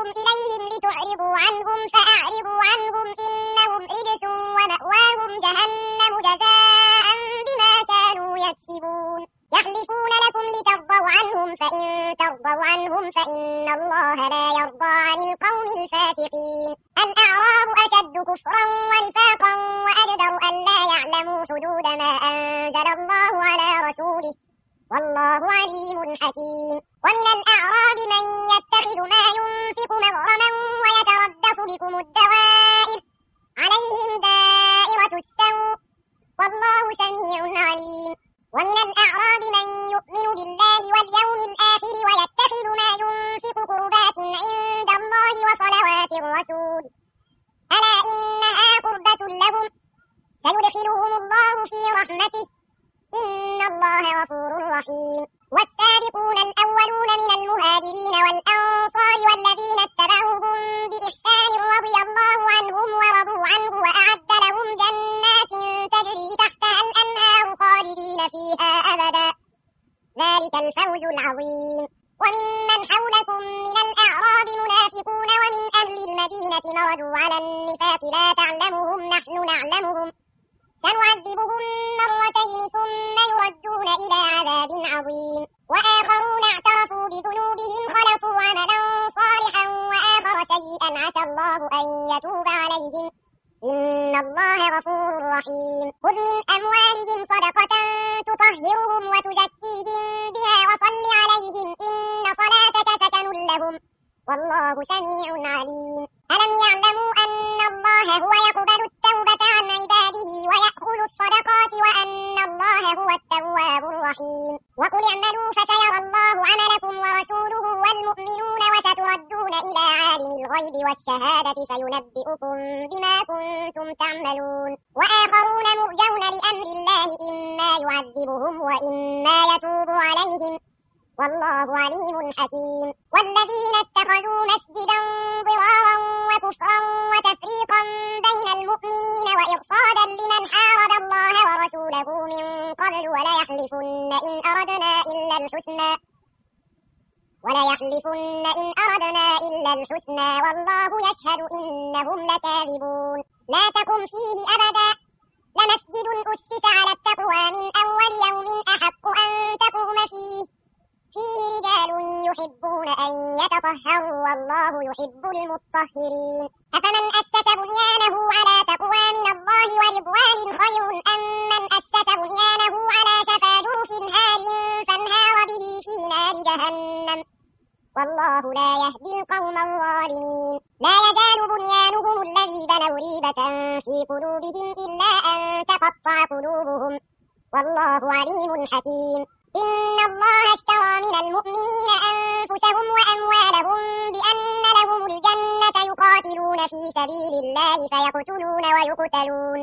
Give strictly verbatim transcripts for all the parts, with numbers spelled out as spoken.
أرسلناكم إليهم لتعرضوا عنهم فأعرضوا عنهم إنهم رجس ومأواهم جهنم جزاء بما كانوا يكسبون يحلفون لكم لترضوا عنهم فإن ترضوا عنهم فإن الله لا يرضى عن القوم الفاسقين الأعراب أشد كفرا ونفاقا وأجدر ألا يعلموا حدود ما أنزل الله على رسوله والله عليم حكيم ومن الأعراب من يتخذ ما ينفق مغرما ويتربص بكم الدوائر عليهم دائرة السوء والله سميع عليم ومن الأعراب من يؤمن بالله واليوم الآخر ويتخذ ما ينفق قربات عند الله وصلوات الرسول ألا إنها قربة لهم سيدخلهم الله في رحمته إن الله غفور رحيم والسابقون الأولون من المهاجرين والأنصار والذين اتبعوهم بإحسان رضي الله عنهم ورضوا عنه وأعد لهم جنات تجري تحتها الأنهار خالدين فيها أبدا ذلك الفوز العظيم وممن حولكم من الأعراب منافقون ومن أهل المدينة مردوا على النفاق لا تعلمهم نحن نعلمهم سنعذبهم مرتين ثم يردون إلى عذاب عظيم وآخرون اعترفوا بذنوبهم خلقوا عملا صالحا وآخر سيئا عسى الله أن يتوب عليهم إن الله غفور رحيم خذ من أموالهم صدقة تطهرهم وتزكيهم بها وصل عليهم إن صلاتك سكن لهم والله سميع عليم ألم يعلموا أن الله هو يقبل التوبة عن عباده ويأخذ الصدقات وأن الله هو التواب الرحيم وقل اعملوا فسيرى الله عملكم ورسوله والمؤمنون وستردون إلى عالم الغيب والشهادة فينبئكم بما كنتم تعملون وآخرون مرجون لأمر الله إما يعذبهم وإما يتوب عليهم والله عليم حكيم والذين اتخذوا مسجدا ضرارا وكفرا وتفريقا بين المؤمنين وإرصادا لمن حارب الله ورسوله من قبل ولا يحلفن إن أردنا إلا الحسنى ولا يحلفن إن أردنا إلا الحسنى والله يشهد إنهم لكاذبون لا تقم فيه أبدا لمسجد أسس على التقوى من أول يوم أحق أن تقوم فيه فيه رجال يحبون أن يتطهروا والله يحب المطهرين أفمن أسس بنيانه على تقوى من الله ورضوان خير أم من أسس بنيانه على شفا جرف هار فانهار به في نار جهنم والله لا يهدي القوم الظالمين لا يزال بنيانهم الذي بنوا ريبة في قلوبهم إلا أن تقطع قلوبهم والله عليم حكيم إن الله اشترى من المؤمنين أنفسهم وأموالهم بأن لهم الجنة يقاتلون في سبيل الله فيقتلون ويقتلون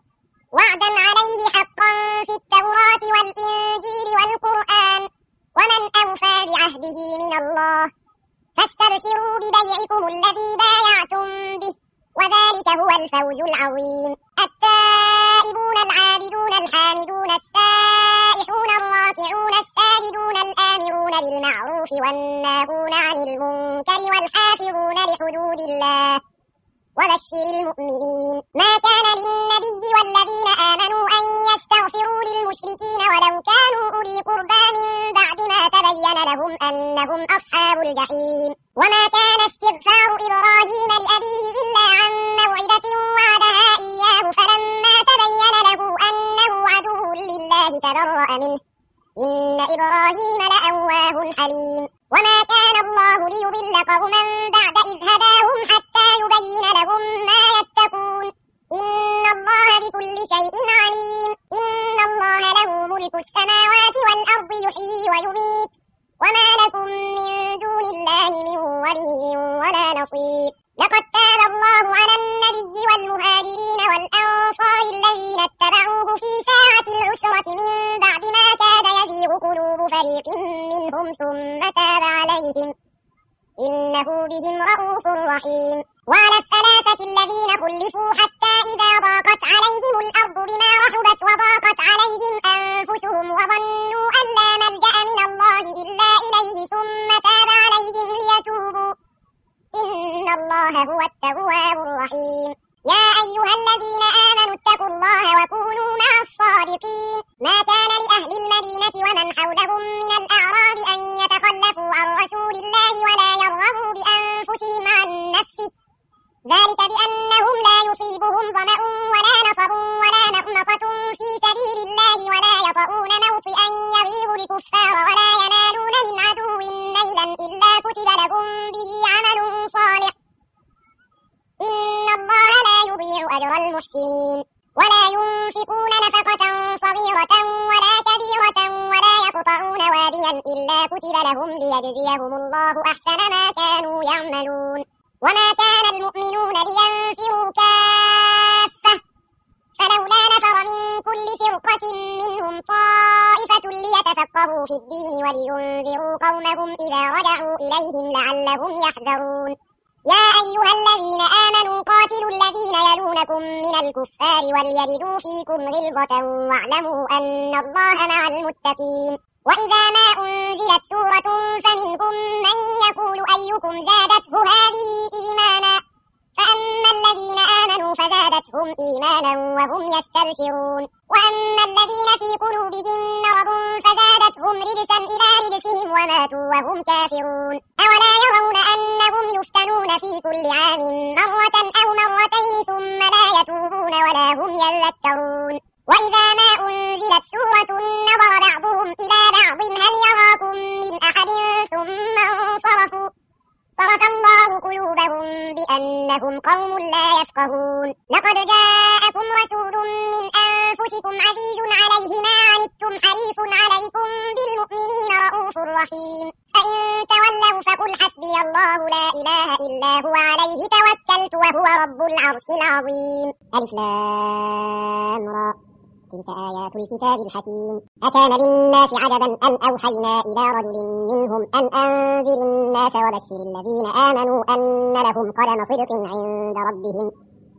وعدا عليه حقا في التوراة والإنجيل والقرآن ومن أوفى بعهده من الله فاستبشروا ببيعكم الذي بايعتم به وذلك هو الفوز العظيم التائبون العابدون الحامدون السائحون الراكعون الساجدون الآمرون بالمعروف والناهون عن المنكر والحافظون لحدود الله وبشر المؤمنين ما كان للنبي والذين آمنوا أن يستغفروا للمشركين ولو كانوا أولي قربى من بعد ما تبين لهم أنهم أصحاب الجحيم وما كان استغفار إبراهيم لأبيه إلا عن موعدة وعدها إياه فلما تبين له أنه عدو لله تبرأ منه إن إبراهيم لأواه حليم وما كان الله ليضل قوما بعد إذ هداهم حتى يبين لهم ما يتقون إن الله بكل شيء عليم إن الله له ملك السماوات والأرض يحيي ويميت وما لكم من دون الله من ولي ولا نصير لقد تاب الله على النبي والمهاجرين والأنصار الذين اتبعوه في ساعة العسرة من بعد ما كاد يزيغ قلوب فريق منهم ثم تاب عليهم إنه بهم رءوف رحيم وعلى الثلاثة الذين خلفوا حتى إذا ضاقت عليهم الأرض بما رحبت وضاقت عليهم أنفسهم وظنوا أن لا ملجأ من الله إلا إليه ثم تاب عليهم ليتوبوا إن كتب لهم به عمل صالح إن الله لا يضيع أجر المحسنين ولا ينفقون نفقة صغيرة ولا كبيرة ولا يقطعون واديا إلا كتب لهم ليجزيهم الله أحسن ما كانوا يعملون وما كان المؤمنون لينفروا كافة فلولا نفر من كل فرقة منهم طائفة ليتفقهوا في الدين ولينذروا قومهم إذا رجعوا إليهم لعلهم يحذرون يا أيها الذين آمنوا قاتلوا الذين يلونكم من الكفار وليجدوا فيكم غلظة واعلموا أن الله مع المتقين وإذا ما أنزلت سورة فمنهم من يقول أيكم زادته هذه إيمانا فأما الذين آمنوا فزادتهم إيمانا وهم يستبشرون وأما الذين في قلوبهم مرض فزادتهم رجسا إلى رجسهم وماتوا وهم كافرون أولا يرون أنهم يفتنون في كل عام مرة أو مرتين ثم لا يتوبون ولا هم يذكرون وإذا ما أنزلت سورة نظر بعضهم إلى بعض هل يراكم من أحد ثم انصرفوا صرف الله قلوبهم بأنهم قوم لا يفقهون لقد جاءكم رسول من أنفسكم عزيز عليه ما عنتم حريص عليكم بالمؤمنين رؤوف رحيم فإن تولوا فقل حسبي الله لا إله إلا هو عليه توكلت وهو رب العرش العظيم ألف لام را تلك آيات الكتاب الحكيم أكان للناس عجبا أن أوحينا إلى رجل منهم أن أنذر الناس وبشر الذين آمنوا أن لهم قدم صدق عند ربهم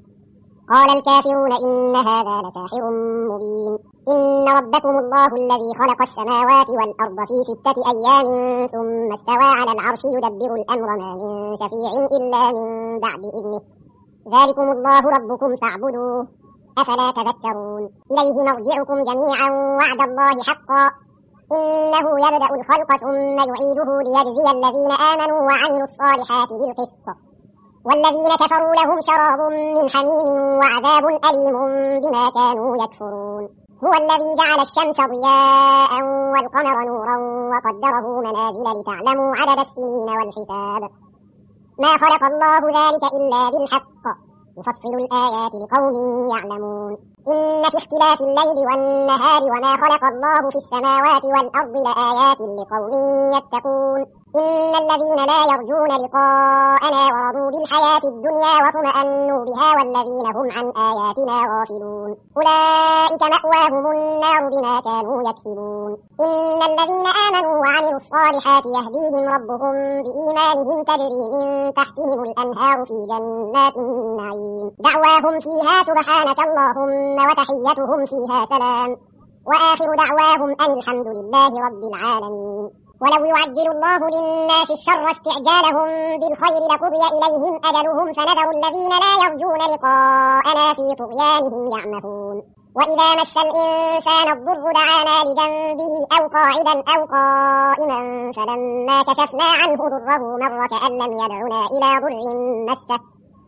قال الكافرون إن هذا لساحر مبين إن ربكم الله الذي خلق السماوات والأرض في ستة أيام ثم استوى على العرش يدبر الأمر ما من شفيع إلا من بعد إذنه ذلكم الله ربكم فاعبدوه أفلا تذكرون إليه مرجعكم جميعا وعد الله حقا إنه يبدأ الخلق ثم يعيده ليجزي الذين آمنوا وعملوا الصالحات بالقسط والذين كفروا لهم شراب من حميم وعذاب أليم بما كانوا يكفرون هو الذي جعل الشمس ضياء والقمر نورا وقدره منازل لتعلموا عدد السنين والحساب ما خلق الله ذلك إلا بالحق يفصل الآيات لقوم يعلمون إن في اختلاف الليل والنهار وما خلق الله في السماوات والأرض لآيات لقوم يتقون إن الذين لا يرجون لقاءنا ورضوا بالحياة الدنيا واطمأنوا بها والذين هم عن آياتنا غافلون أولئك مأواهم النار بما كانوا يكسبون إن الذين آمنوا وعملوا الصالحات يهديهم ربهم بإيمانهم تجري من تحتهم الأنهار في جنات النعيم دعواهم فيها سبحانك اللهم وتحيتهم فيها سلام وآخر دعواهم أن الحمد لله رب العالمين ولو يعجل الله للناس الشر استعجالهم بالخير لقضي إليهم أجلهم فنذر الذين لا يرجون لقاءنا في طغيانهم يعمهون وإذا مس الإنسان الضر دعانا لجنبه أو قاعدا أو قائما فلما كشفنا عنه ضره مر كأن لم يدعنا إلى ضر مسه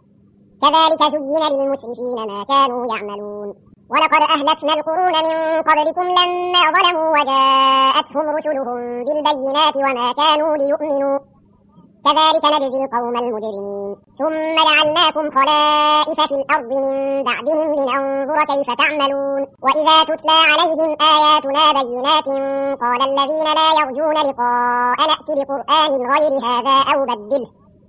كذلك زين للمسرفين ما كانوا يعملون ولقد أهلكنا القرون من قبلكم لما ظلموا وجاءتهم رسلهم بالبينات وما كانوا ليؤمنوا كذلك نجزي القوم المجرمين ثم جعلناكم خلائف في الأرض من بعدهم لننظر كيف تعملون وإذا تتلى عليهم آياتنا بينات قال الذين لا يرجون لقاءنا ائت بقرآن غير هذا أو بدله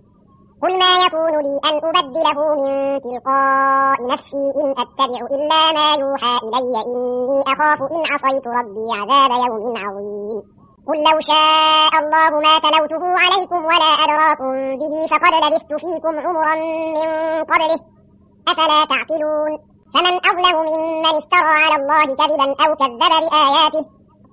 قل ما يكون لي أن أبدله من تلقاء نفسي إن أتبع إلا ما يوحى إلي إني أخاف إن عصيت ربي عذاب يوم عظيم قل لو شاء الله ما تلوته عليكم ولا أدراكم به فقد لبثت فيكم عمرا من قبله أفلا تعقلون فمن أظلم ممن افترى على الله كذبا أو كذب بآياته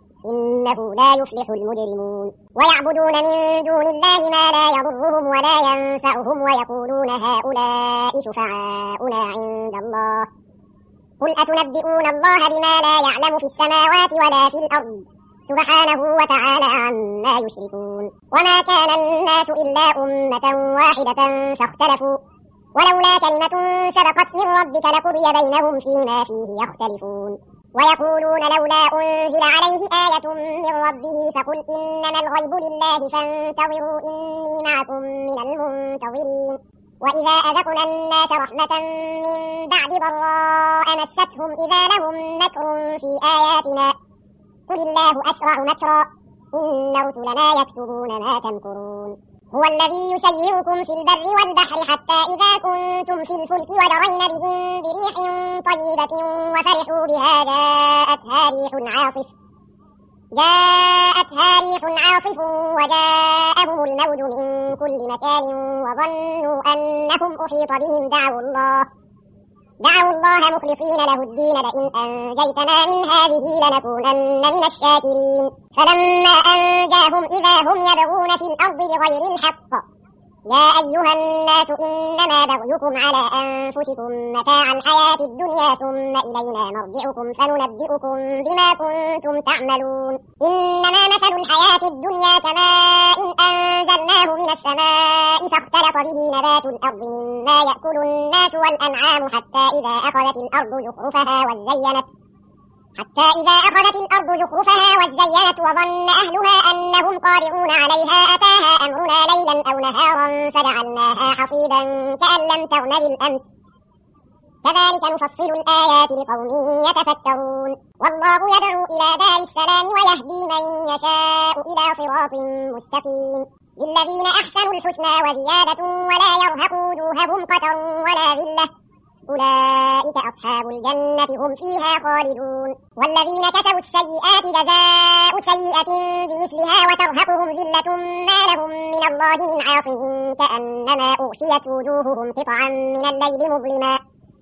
إنه لا يفلح المجرمون ويعبدون من دون الله ما لا يضرهم ولا ينفعهم ويقولون هؤلاء شفعاؤنا عند الله قل أتنبئون الله بما لا يعلم في السماوات ولا في الأرض سبحانه وتعالى عما يشركون وما كان الناس إلا أمة واحدة فاختلفوا ولولا كلمة سبقت من ربك لقضي بينهم فيما فيه يختلفون ويقولون لولا أنزل عليه آية من ربه فقل إنما الغيب لله فانتظروا إني معكم من المنتظرين وإذا أذقنا الناس رحمة من بعد ضراء مستهم إذا لهم مكر في آياتنا قل الله أسرع مكرا إن رسلنا يكتبون ما تمكرون هو الذي يسيركم في البر والبحر حتى إذا كنتم في الفلك وجرين بهم بريح طيبة وفرحوا بها جاءتها ريح عاصف جاءتها ريح عاصف وجاءهم الموج من كل مكان وظنوا أنهم أحيط بهم دعوا الله دعوا الله مخلصين له الدين لئن أنجيتنا من هذه لنكونن من الشاكرين فلما أنجاهم إذا هم يبغون في الأرض بغير الحق يا أيها الناس إنما بغيكم على أنفسكم متاع الحياة الدنيا ثم إلينا مرجعكم فننبئكم بما كنتم تعملون إنما مثل الحياة الدنيا كماء أنزلناه من السماء فاختلط به نبات الأرض مما يأكل الناس والأنعام حتى إذا أخذت الأرض زخرفها وزينت حتى إذا أخذت الأرض زخرفها وزينت وظن أهلها أنهم قادرون عليها أتاها أمرنا ليلا أو نهارا فجعلناها حصيدا كأن لم تغن بالأمس كذلك نفصل الآيات لقوم يتفكرون والله يدعو إلى دار السلام ويهدي من يشاء إلى صراط مستقيم للذين أحسنوا الحسنى وزيادة ولا يرهق وجوههم قتر ولا ذلة أولئك أصحاب الجنة هم فيها خالدون والذين كسبوا السيئات جزاء سيئة بمثلها وترهقهم ذلة ما لهم من الله من عاصم كأنما أغشيت وجوههم قطعا من الليل مظلما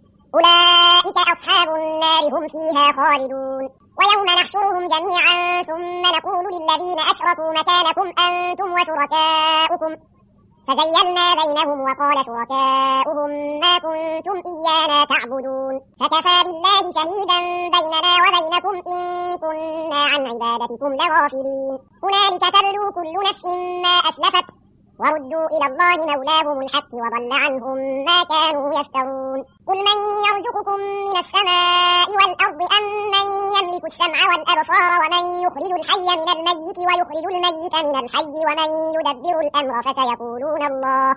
أولئك أصحاب النار هم فيها خالدون ويوم نحشرهم جميعا ثم نقول للذين أشركوا مكانكم أنتم وشركاؤكم فزيلنا بينهم وقال شركاؤهم ما كنتم إيانا تعبدون فكفى بالله شهيدا بيننا وبينكم إن كنا عن عبادتكم لغافلين هنالك تبلو كل نفس ما أسلفت وردوا إلى الله مولاهم الحق وضل عنهم ما كانوا يفترون قل من يرزقكم من السماء والأرض أم من يملك السمع والأبصار ومن يخرج الحي من الميت ويخرج الميت من الحي ومن يدبر الأمر فسيقولون الله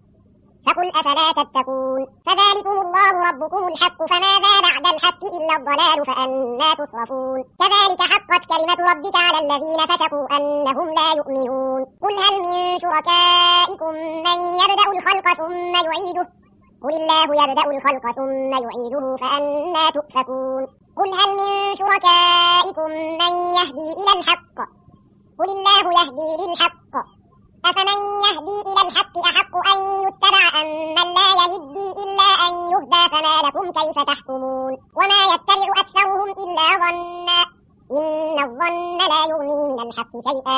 فقل أفلا تتقون فذلكم الله ربكم الحق فماذا بعد الحق إلا الضلال فأنا تصرفون كذلك حقت كلمة ربك على الذين فسقوا أنهم لا يؤمنون قل هل من شركائكم من يبدأ الخلق ثم يعيده قل الله يبدأ الخلق ثم يعيده فأنا تؤفكون قل هل من شركائكم من يهدي إلى الحق قل الله يهدي للحق أفمن يهدي إلى الحق أحق أن يتبع أم من لا يهدي إلا أن يهدى فما لكم كيف تحكمون وما يتبع أكثرهم إلا ظنا إن الظن لا يغني من الحق شيئا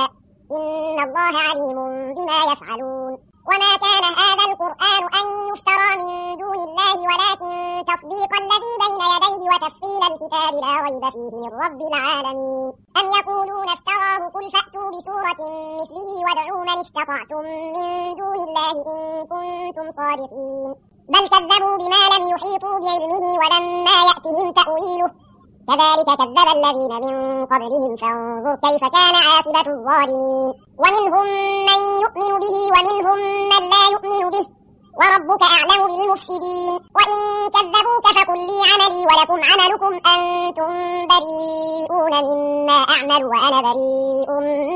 إن الله عليم بما يفعلون وما كان هذا القرآن أن يفترى من دون الله ولكن تصديق الذي بين يديه وتفصيل الكتاب لا ريب فيه من رب العالمين أم يقولون افتراه قل فأتوا بسورة مثله وادعوا من استطعتم من دون الله إن كنتم صادقين بل كذبوا بما لم يحيطوا بعلمه ولما يأتهم تأويله كذلك كذب الذين من قبلهم فانظر كيف كان عاقبة الظالمين ومنهم من يؤمن به ومنهم من لا يؤمن به وربك أعلم بالمفسدين وإن كذبوك فقل لي عملي ولكم عملكم أنتم بريئون مما أعمل وأنا بريء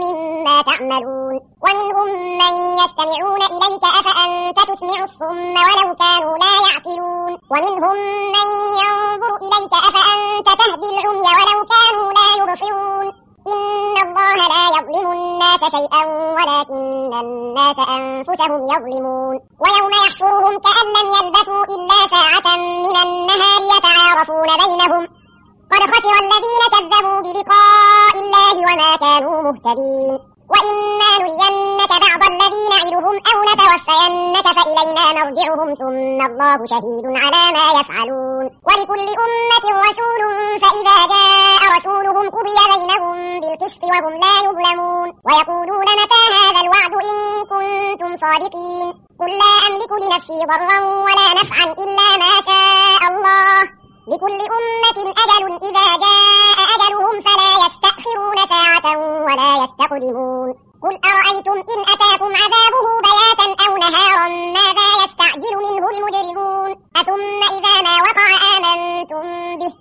مما تعملون ومنهم من يستمعون إليك أفأنت تسمع الصم ولو كانوا لا يعقلون ومنهم من ينظر إليك أفأنت تهدي العمي ولو كانوا لا يبصرون إن الله لا يظلم الناس شيئا ولكن الناس أنفسهم يظلمون ويوم يحشرهم كأن لم يلبثوا إلا ساعة من النهار يتعارفون بينهم قد خسر الذين كذبوا بلقاء الله وما كانوا مهتدين وإما نرينك بعض الذي نعدهم أو نتوفينك فإلينا مرجعهم ثم الله شهيد على ما يفعلون ولكل أمة رسول فإذا جاء رسولهم قضي بينهم بالقسط وهم لا يظلمون ويقولون متى هذا الوعد إن كنتم صادقين قل لا أملك لنفسي ضرا ولا نفعا إلا ما شاء الله لكل أمة أجل إذا جاء أجلهم فلا يستأخرون ساعة ولا يستقدمون قل أرأيتم إن أتاكم عذابه بياتا أو نهارا ماذا يستعجل منه المجرمون أثم إذا ما وقع آمنتم به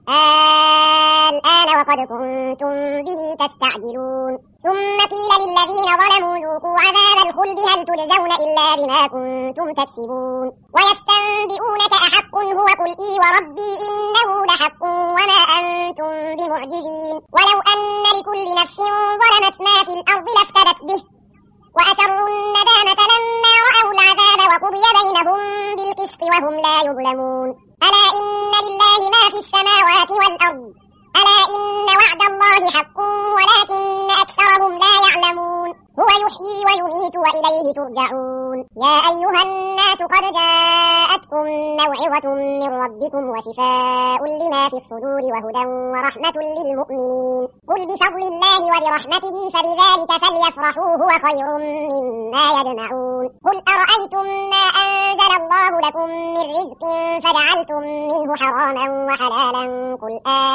الآن وقد كنتم به تستعجلون ثم قيل للذين ظلموا ذوقوا عذاب الخلد هل تجزون إلا بما كنتم تكسبون ويستنبئونك أحق هو قل إي وربي إنه لحق وما أنتم بمعجزين ولو أن لكل نفس ظلمت ما في الأرض لافتدت به وأسروا الندامة لما رأوا العذاب وقضي بينهم بالقسط وهم لا يظلمون ألا إن لله ما في السماوات والأرض ألا إن وعد الله حق ولكن أكثرهم لا يعلمون هو يحيي ويميت وإليه ترجعون يا أيها الناس قد جاءتكم موعظة من ربكم وشفاء لما في الصدور وهدى ورحمة للمؤمنين قل بفضل الله وبرحمته فبذلك فليفرحوا هو خير مما يجمعون قل أرأيتم ما أنزل الله لكم من رزق فجعلتم منه حراما وحلالا قل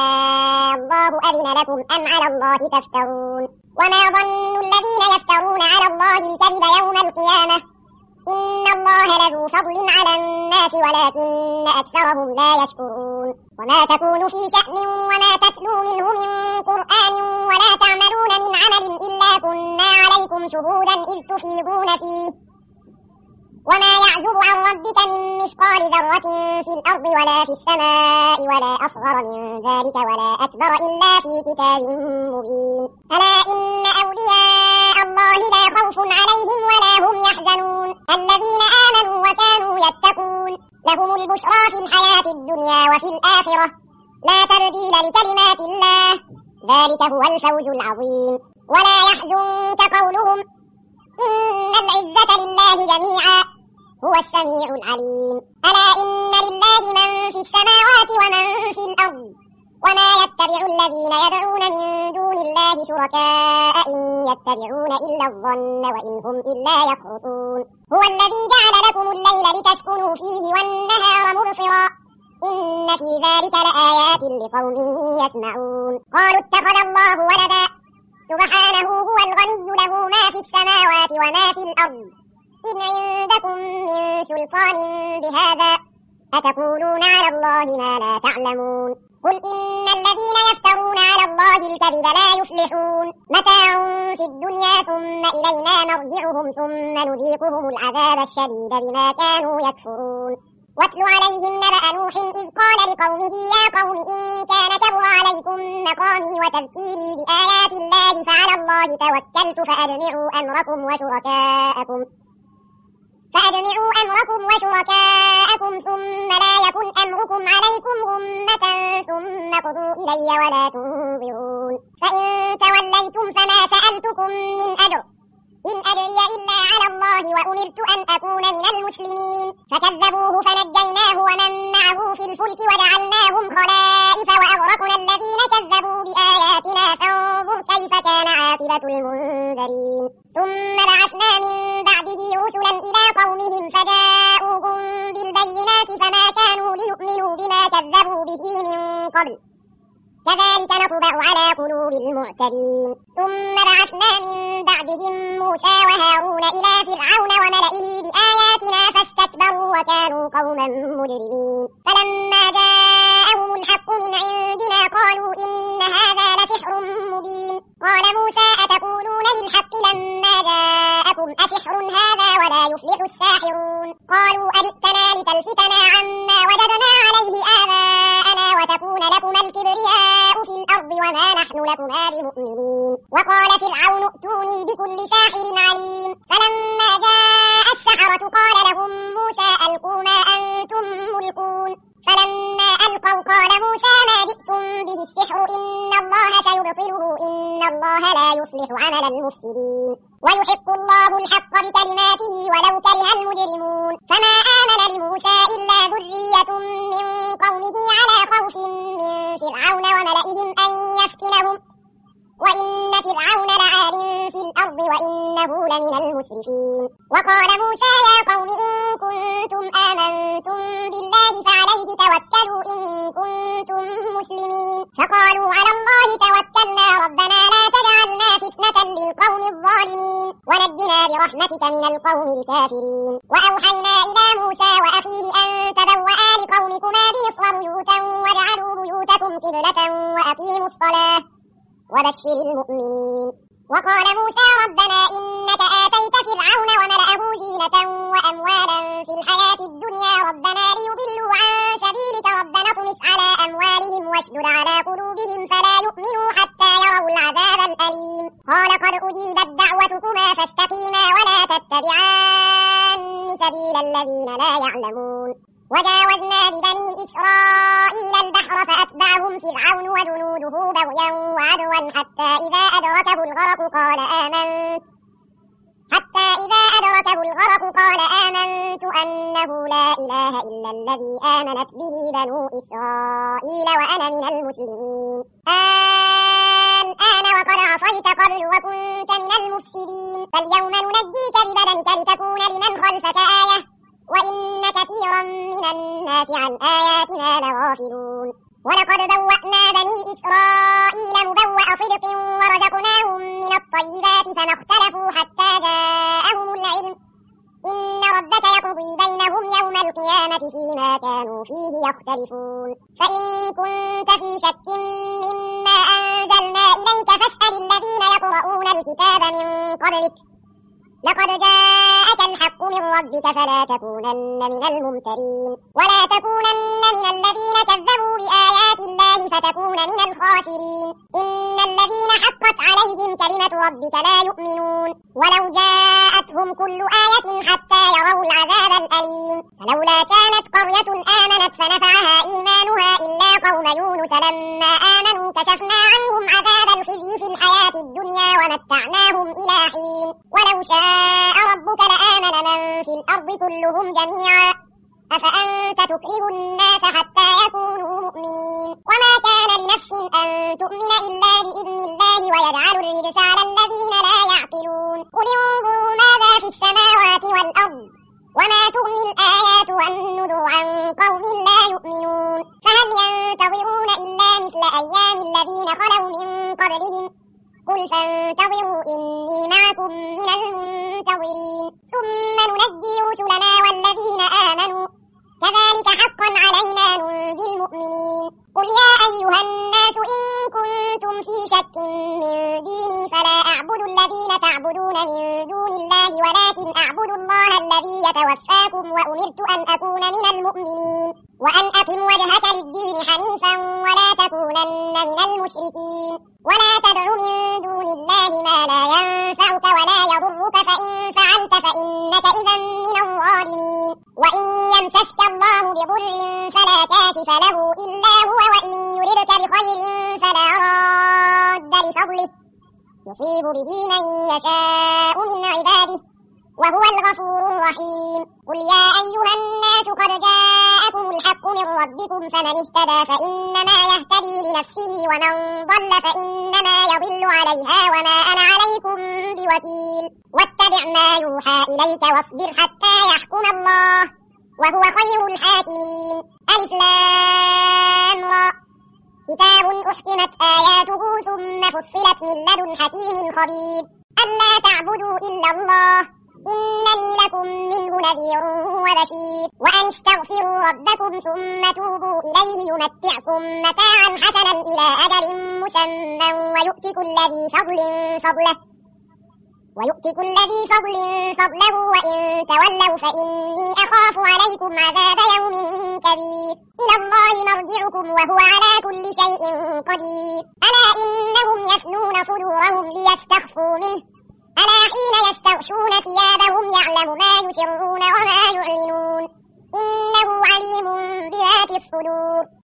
آه الله أذن لكم أم على الله تفترون وما ظن الذين يفترون على الله الكذب يوم القيامة إن الله لذو فضل على الناس ولكن أكثرهم لا يشكرون وما تكون في شأن وما تتلو منه من قرآن ولا تعملون من عمل إلا كنا عليكم شهودا إذ تفيضون فيه وما يعزب عن ربك من مثقال ذرة في الأرض ولا في السماء ولا أصغر من ذلك ولا أكبر إلا في كتاب مبين ألا إن أولياء الله لا خوف عليهم ولا هم يحزنون الذين آمنوا وكانوا يتقون لهم البشرى في الحياة الدنيا وفي الآخرة لا تبديل لكلمات الله ذلك هو الفوز العظيم ولا يحزنك قولهم إن العزة لله جميعا هو السميع العليم ألا إن لله من في السماوات ومن في الأرض وما يتبع الذين يدعون من دون الله شركاء إن يتبعون إلا الظن وإن هم إلا يخرصون هو الذي جعل لكم الليل لتسكنوا فيه والنهار مبصرا إن في ذلك لآيات لقوم يسمعون قالوا اتخذ الله ولدا سبحانه هو الغني له ما في السماوات وما في الأرض إن عندكم من سلطان بهذا أتقولون على الله ما لا تعلمون قل إن الذين يفترون على الله الكذب لا يفلحون متاع في الدنيا ثم إلينا مرجعهم ثم نذيقهم العذاب الشديد بما كانوا يكفرون واتل عليهم نبأ نوح إذ قال لقومه يا قوم إن كان كبر عليكم مقامي وتذكيري بآيات الله فعلى الله توكلت فأجمعوا أمركم وشركاءكم فأجمعوا أمركم وشركاءكم ثم لا يكن أمركم عليكم غمة ثم قضوا إلي ولا تنظرون فإن توليتم فما سألتكم من أجر إن أجري إلا على الله وأمرت أن أكون من المسلمين فكذبوه فنجيناه ومن معه في الفلك وجعلناهم خلائف وأغرقنا الذين كذبوا بآياتنا فانظر كيف كان عاقبة المنذرين ثم بعثنا من بعده رسلا إلى قومهم فجاءوهم بالبينات فما كانوا ليؤمنوا بما كذبوا به من قبل كذلك نطبع على قلوب المعتدين ثم بعثنا من بعدهم موسى وهارون إلى فرعون وملئه بآياتنا فاستكبروا وكانوا قوما مجرمين فلما جاءهم الحق من عندنا قالوا إن هذا لسحر مبين قال موسى أتقولون للحق لما جاءكم أسحر هذا ولا يفلح الساحرون قالوا أجئتنا لتلفتنا عما وجدنا عليه آباءنا وتكون لكما الكبرياء في الأرض وما نحن لكما بمؤمنين وقال فرعون ائتوني بكل ساحر عليم فلما جاء السحرة قال لهم موسى ألقوا ما أنتم ملقون فلما ألقوا قال موسى ما جئتم به السحر إن الله سيبطله إن الله لا يصلح عمل المفسدين ويحق الله الحق بكلماته ولو كره المجرمون فما آمن لموسى إلا ذرية من قومه على خوف من فرعون وملئهم أن يفتنهم وإن فرعون لعال في الأرض وإنه لمن المسرفين وقال موسى يا قوم إن كنتم آمنتم بالله فعليه توكلوا إن كنتم مسلمين فقالوا على الله توكلنا ربنا لا تجعلنا فتنة للقوم الظالمين ونجنا برحمتك من القوم الكافرين وأوحينا إلى موسى وأخيه أن تبوأ لقومكما بمصر بيوتا واجعلوا بيوتكم قبلة وأقيموا الصلاة وبشر المؤمنين وقال موسى ربنا إنك آتيت فرعون وملأه زينة وأموالا في الحياة الدنيا ربنا ليضلوا عن سبيلك ربنا اطمس على أموالهم واشدد على قلوبهم فلا يؤمنوا حتى يروا العذاب الأليم قال قد أجيبت دعوتكما فاستقيما ولا تتبعان سبيل الذين لا يعلمون وجاوزنا ببني إسرائيل البحر فأتبعهم فرعون وجنوده بغيا وعدوا حتى إذا أدركه الغرق قال آمنت حتى إذا أدركه الغرق قال آمنت أنه لا إله إلا الذي آمنت به بنو إسرائيل وأنا من المسلمين الآن وقد عصيت قبل وكنت من المفسدين فاليوم ننجيك ببدنك لتكون لمن خلفك آية وإن كثيرا من الناس عن آياتنا لغافلون ولقد بوأنا بني إسرائيل مبوأ صدق ورزقناهم من الطيبات فما اختلفوا حتى جاءهم العلم إن ربك يقضي بينهم يوم القيامة فيما كانوا فيه يختلفون فإن كنت في شك مما أنزلنا إليك فاسأل الذين يقرؤون الكتاب من قبلك لقد جاءك الحق من ربك فلا تكونن من الممترين ولا تكونن من الذين كذبوا بآيات الله فتكون من الخاسرين إن الذين حقت عليهم كلمة ربك لا يؤمنون ولو جاءتهم كل آية حتى يروا العذاب الأليم فلولا كانت قرية آمنت فنفعها إيمانها إلا قوم يونس لما آمنوا كشفنا عنهم عذاب الخزي في الحياة الدنيا ومتعناهم إلى حين ولو شاء ربك لآمن من في الأرض كلهم جميعا أفأنت تكره الناس حتى يكونوا مؤمنين وما كان لنفس أن تؤمن إلا بإذن الله ويجعل الرجس على الذين لا يعقلون قل انظروا ماذا في السماوات والأرض وما تغني الآيات والنذر عن قوم لا يؤمنون فهل ينتظرون إلا مثل أيام الذين خلوا من قبلهم قل فانتظروا إني معكم من المنتظرين ثم ننجي رسلنا والذين آمنوا كذلك حقا علينا ننجي المؤمنين قل يا أيها الناس إن كنتم في شك من ديني فلا أعبد الذين تعبدون من دون الله ولكن أعبد الله الذي يتوفاكم وأمرت أن أكون من المؤمنين وأن أقم وجهك للدين حنيفا ولا تكونن من المشركين ولا تدع من دون الله ما لا ينفعك ولا يضرك فإن فعلت فإنك إذا من الظالمين وإن يمسسك الله بضر فلا كاشف له إلا هو وإن يردك بخير فلا راد لفضله يصيب به من يشاء من عباده وهو الغفور الرحيم قل يا أيها الناس قد جاءكم الحق من ربكم فمن اهتدى فإنما يهتدي لنفسه ومن ضل فإنما يضل عليها وما أنا عليكم بوكيل واتبع ما يوحى إليك واصبر حتى يحكم الله وهو خير الحاكمين ألف لام را كتاب أحكمت آياته ثم فصلت من لدن حكيم خبير ألا تعبدوا إلا الله إنني لكم منه نذير وبشير وأن استغفروا ربكم ثم توبوا إليه يمتعكم متاعا حسنا إلى أجل مسمى ويؤتي كل ذي فضل فضله ويؤتي كل ذي فضل فضله وإن تولوا فإني أخاف عليكم عذاب يوم كبير إلى الله مرجعكم وهو على كل شيء قدير ألا إنهم يثنون صدورهم ليستخفوا منه ألا حين يستغشون ثيابهم يعلم ما يسرون وما يعلنون إنه عليم بذات الصدور